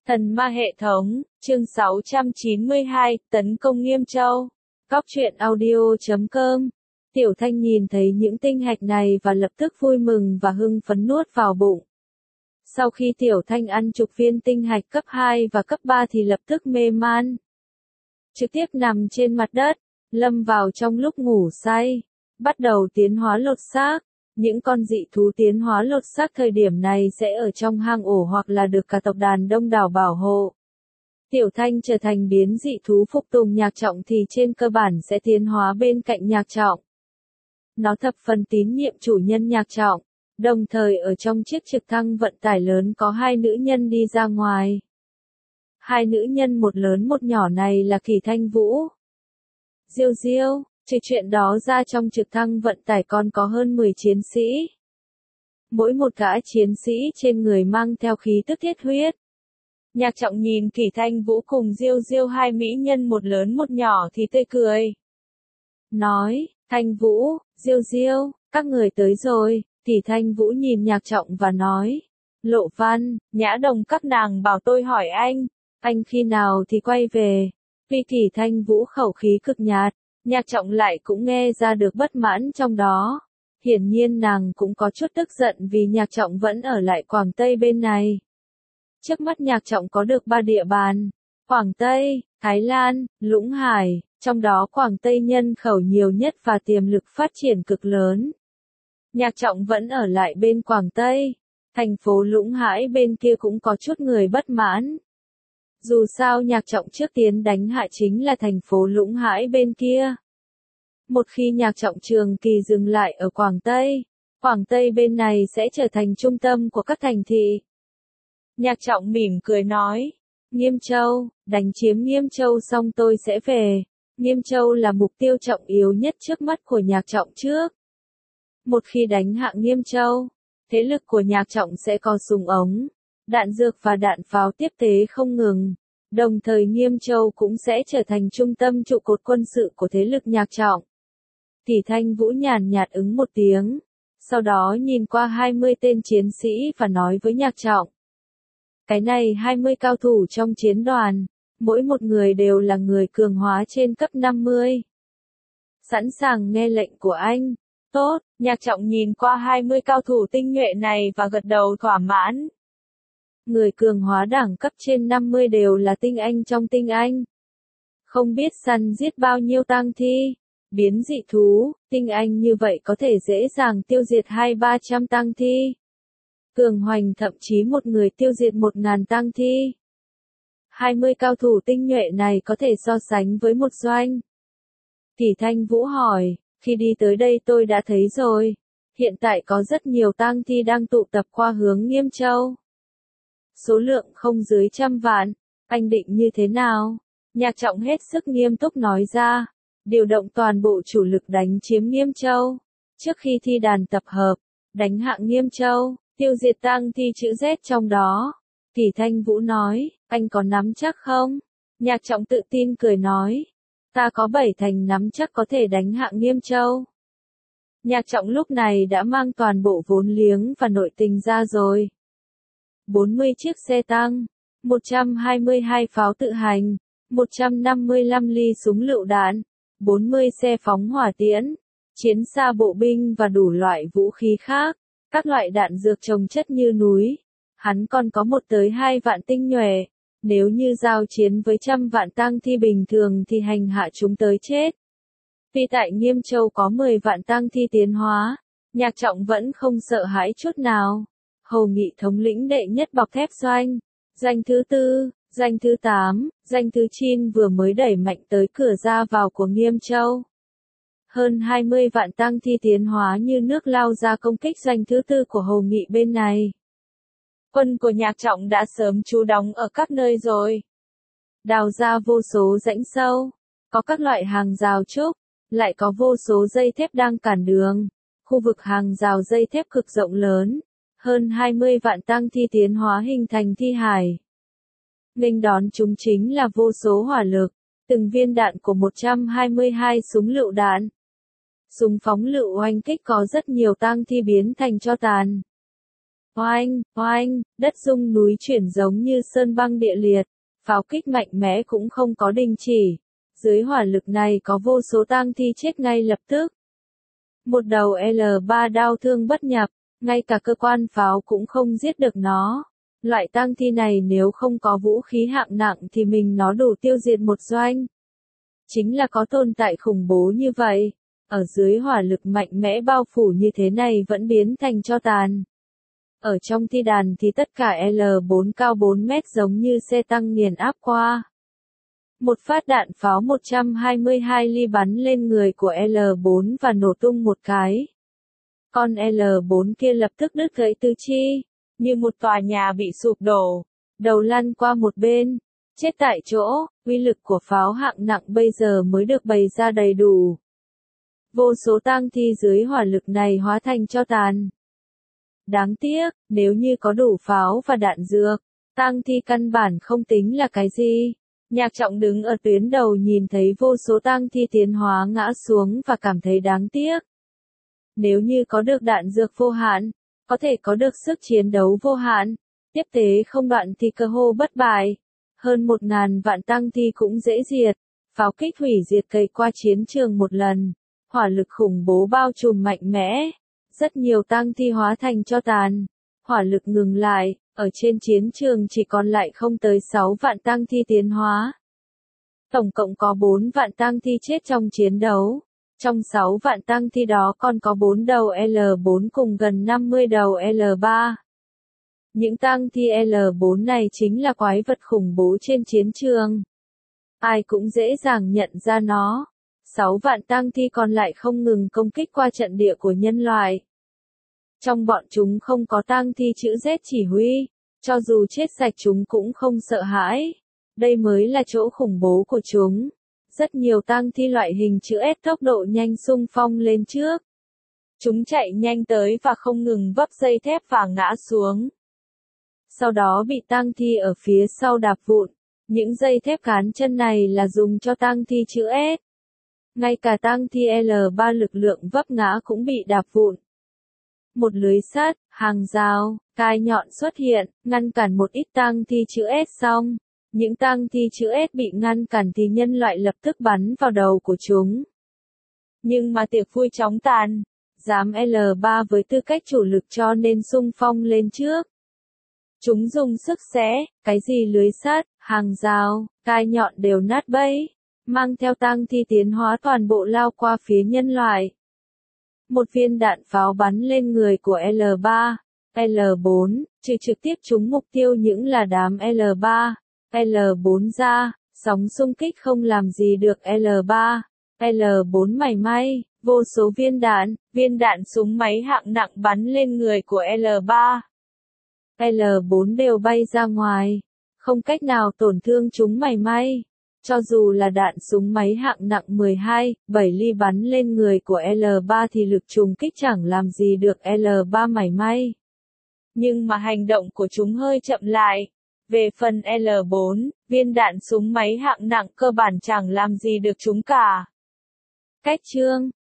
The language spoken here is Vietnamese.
Thần ma hệ thống, chương 692, tấn công Nghiêm Châu. Cóc truyện audio.com. Tiểu Thanh nhìn thấy những tinh hạch này và lập tức vui mừng và hưng phấn nuốt vào bụng. Sau khi Tiểu Thanh ăn chục viên tinh hạch cấp 2 và cấp 3 thì lập tức mê man. Trực tiếp nằm trên mặt đất, lâm vào trong lúc ngủ say, bắt đầu tiến hóa lột xác. Những con dị thú tiến hóa lột xác thời điểm này sẽ ở trong hang ổ hoặc là được cả tộc đàn đông đảo bảo hộ. Tiểu Thanh trở thành biến dị thú phục tùng Nhạc Trọng thì trên cơ bản sẽ tiến hóa bên cạnh Nhạc Trọng. Nó thập phần tín nhiệm chủ nhân Nhạc Trọng, đồng thời ở trong chiếc trực thăng vận tải lớn có hai nữ nhân đi ra ngoài. Hai nữ nhân một lớn một nhỏ này là Kỳ Thanh Vũ, Diêu Diêu. Trừ chuyện đó ra trong trực thăng vận tải còn có hơn 10 chiến sĩ. Mỗi một gã chiến sĩ trên người mang theo khí tức thiết huyết. Nhạc Trọng nhìn Kỳ Thanh Vũ cùng Diêu Diêu hai mỹ nhân một lớn một nhỏ thì tươi cười. Nói, Thanh Vũ, Diêu Diêu, các người tới rồi. Kỳ Thanh Vũ nhìn Nhạc Trọng và nói, Lộ Văn, Nhã Đồng các nàng bảo tôi hỏi anh khi nào thì quay về. Vì Kỳ Thanh Vũ khẩu khí cực nhạt, Nhạc Trọng lại cũng nghe ra được bất mãn trong đó. Hiển nhiên nàng cũng có chút tức giận vì Nhạc Trọng vẫn ở lại Quảng Tây bên này. Trước mắt Nhạc Trọng có được 3 địa bàn: Quảng Tây, Thái Lan, Lũng Hải, trong đó Quảng Tây nhân khẩu nhiều nhất và tiềm lực phát triển cực lớn. Nhạc Trọng vẫn ở lại bên Quảng Tây. Thành phố Lũng Hải bên kia cũng có chút người bất mãn. Dù sao Nhạc Trọng trước tiến đánh hạ chính là thành phố Lũng Hải bên kia. Một khi Nhạc Trọng trường kỳ dừng lại ở Quảng Tây bên này sẽ trở thành trung tâm của các thành thị. Nhạc Trọng mỉm cười nói, Nghiêm Châu, đánh chiếm Nghiêm Châu xong tôi sẽ về. Nghiêm Châu là mục tiêu trọng yếu nhất trước mắt của Nhạc Trọng trước. Một khi đánh hạ Nghiêm Châu, thế lực của Nhạc Trọng sẽ có súng ống, đạn dược và đạn pháo tiếp tế không ngừng. Đồng thời Nghiêm Châu cũng sẽ trở thành trung tâm trụ cột quân sự của thế lực Nhạc Trọng. Kỳ Thanh Vũ nhàn nhạt ứng một tiếng, sau đó nhìn qua 20 tên chiến sĩ và nói với Nhạc Trọng. Cái này 20 cao thủ trong chiến đoàn, mỗi một người đều là người cường hóa trên cấp 50. Sẵn sàng nghe lệnh của anh. Tốt, Nhạc Trọng nhìn qua 20 cao thủ tinh nhuệ này và gật đầu thỏa mãn. Người cường hóa đẳng cấp trên 50 đều là tinh anh trong tinh anh. Không biết săn giết bao nhiêu tang thi, biến dị thú, tinh anh như vậy có thể dễ dàng tiêu diệt 200-300 tang thi. Cường hoành thậm chí một người tiêu diệt 1000 tang thi. 20 cao thủ tinh nhuệ này có thể so sánh với một doanh. Kỳ Thanh Vũ hỏi, khi đi tới đây tôi đã thấy rồi. Hiện tại có rất nhiều tang thi đang tụ tập qua hướng Nghiêm Châu. Số lượng không dưới 100 vạn, anh định như thế nào? Nhạc Trọng hết sức nghiêm túc nói ra, điều động toàn bộ chủ lực đánh chiếm Nghiêm Châu. Trước khi thi đàn tập hợp, đánh hạ Nghiêm Châu, tiêu diệt tang thi chữ Z trong đó. Kỳ Thanh Vũ nói, anh có nắm chắc không? Nhạc Trọng tự tin cười nói, ta có 7 thành nắm chắc có thể đánh hạ Nghiêm Châu. Nhạc Trọng lúc này đã mang toàn bộ vốn liếng và nội tình ra rồi. 40 chiếc xe tăng, 122 pháo tự hành, 155 ly súng lựu đạn, 40 xe phóng hỏa tiễn, chiến xa bộ binh và đủ loại vũ khí khác, các loại đạn dược chồng chất như núi. Hắn còn có 1 tới 2 vạn tinh nhuệ, nếu như giao chiến với 100 vạn tang thi bình thường thì hành hạ chúng tới chết. Vì tại Nghiêm Châu có 10 vạn tang thi tiến hóa, Nhạc Trọng vẫn không sợ hãi chút nào. Hầu Nghị thống lĩnh đệ nhất bọc thép doanh, doanh thứ 4, doanh thứ 8, doanh thứ 9 vừa mới đẩy mạnh tới cửa ra vào của Nghiêm Châu. Hơn 20 vạn tang thi tiến hóa như nước lao ra công kích doanh thứ 4 của Hầu Nghị bên này. Quân của Nhạc Trọng đã sớm trú đóng ở các nơi rồi. Đào ra vô số rãnh sâu, có các loại hàng rào trúc, lại có vô số dây thép đang cản đường. Khu vực hàng rào dây thép cực rộng lớn. Hơn 20 vạn tang thi tiến hóa hình thành thi hải. Nghênh đón chúng chính là vô số hỏa lực, từng viên đạn của 122 súng lựu đạn. Súng phóng lựu oanh kích có rất nhiều tang thi biến thành tro tàn. Oanh, oanh, đất rung núi chuyển giống như sơn băng địa liệt, pháo kích mạnh mẽ cũng không có đình chỉ. Dưới hỏa lực này có vô số tang thi chết ngay lập tức. Một đầu L3 đau thương bất nhập, ngay cả cơ quan pháo cũng không giết được nó. Loại tang thi này nếu không có vũ khí hạng nặng thì mình nó đủ tiêu diệt một doanh. Chính là có tồn tại khủng bố như vậy, ở dưới hỏa lực mạnh mẽ bao phủ như thế này vẫn biến thành tro tàn. Ở trong thi đàn thì tất cả L4 cao 4 mét giống như xe tăng nghiền áp qua. Một phát đạn pháo 122 ly bắn lên người của L4 và nổ tung một cái. Con L4 kia lập tức đứt gãy tứ chi, như một tòa nhà bị sụp đổ, đầu lăn qua một bên, chết tại chỗ. Uy lực của pháo hạng nặng bây giờ mới được bày ra đầy đủ. Vô số tang thi dưới hỏa lực này hóa thành tro tàn. Đáng tiếc, nếu như có đủ pháo và đạn dược, tang thi căn bản không tính là cái gì. Nhạc Trọng đứng ở tuyến đầu nhìn thấy vô số tang thi tiến hóa ngã xuống và cảm thấy đáng tiếc. Nếu như có được đạn dược vô hạn, có thể có được sức chiến đấu vô hạn, tiếp tế không đoạn thì cơ hồ bất bại. Hơn 1000 vạn tang thi cũng dễ diệt, pháo kích hủy diệt cày qua chiến trường một lần, hỏa lực khủng bố bao trùm mạnh mẽ, rất nhiều tang thi hóa thành tro tàn, hỏa lực ngừng lại, ở trên chiến trường chỉ còn lại không tới 6 vạn tang thi tiến hóa. Tổng cộng có 4 vạn tang thi chết trong chiến đấu, trong 6 vạn tang thi đó còn có 4 đầu L4 cùng gần 50 đầu L3. Những tang thi L4 này chính là quái vật khủng bố trên chiến trường. Ai cũng dễ dàng nhận ra nó. 6 vạn tang thi còn lại không ngừng công kích qua trận địa của nhân loại. Trong bọn chúng không có tang thi chữ Z chỉ huy, cho dù chết sạch chúng cũng không sợ hãi. Đây mới là chỗ khủng bố của chúng. Rất nhiều tang thi loại hình chữ S tốc độ nhanh xung phong lên trước. Chúng chạy nhanh tới và không ngừng vấp dây thép và ngã xuống. Sau đó bị tang thi ở phía sau đạp vụn. Những dây thép cán chân này là dùng cho tang thi chữ S. Ngay cả tang thi L3 lực lượng vấp ngã cũng bị đạp vụn. Một lưới sắt, hàng rào, gai nhọn xuất hiện, ngăn cản một ít tang thi chữ S xong. Những tang thi chữ S bị ngăn cản thì nhân loại lập tức bắn vào đầu của chúng. Nhưng mà tiệc vui chóng tàn, dám L3 với tư cách chủ lực cho nên xung phong lên trước. Chúng dùng sức xé, cái gì lưới sắt, hàng rào, gai nhọn đều nát bấy, mang theo tang thi tiến hóa toàn bộ lao qua phía nhân loại. Một viên đạn pháo bắn lên người của L3, L4, trực tiếp trúng mục tiêu những là đám L3, L4 ra, sóng xung kích không làm gì được L3, L4 mảy may, vô số viên đạn súng máy hạng nặng bắn lên người của L3. L4 đều bay ra ngoài, không cách nào tổn thương chúng mảy may. Cho dù là đạn súng máy hạng nặng 12, 7 ly bắn lên người của L3 thì lực trùng kích chẳng làm gì được L3 mảy may. Nhưng mà hành động của chúng hơi chậm lại. Về phần L4, viên đạn súng máy hạng nặng cơ bản chẳng làm gì được chúng cả. Cách chương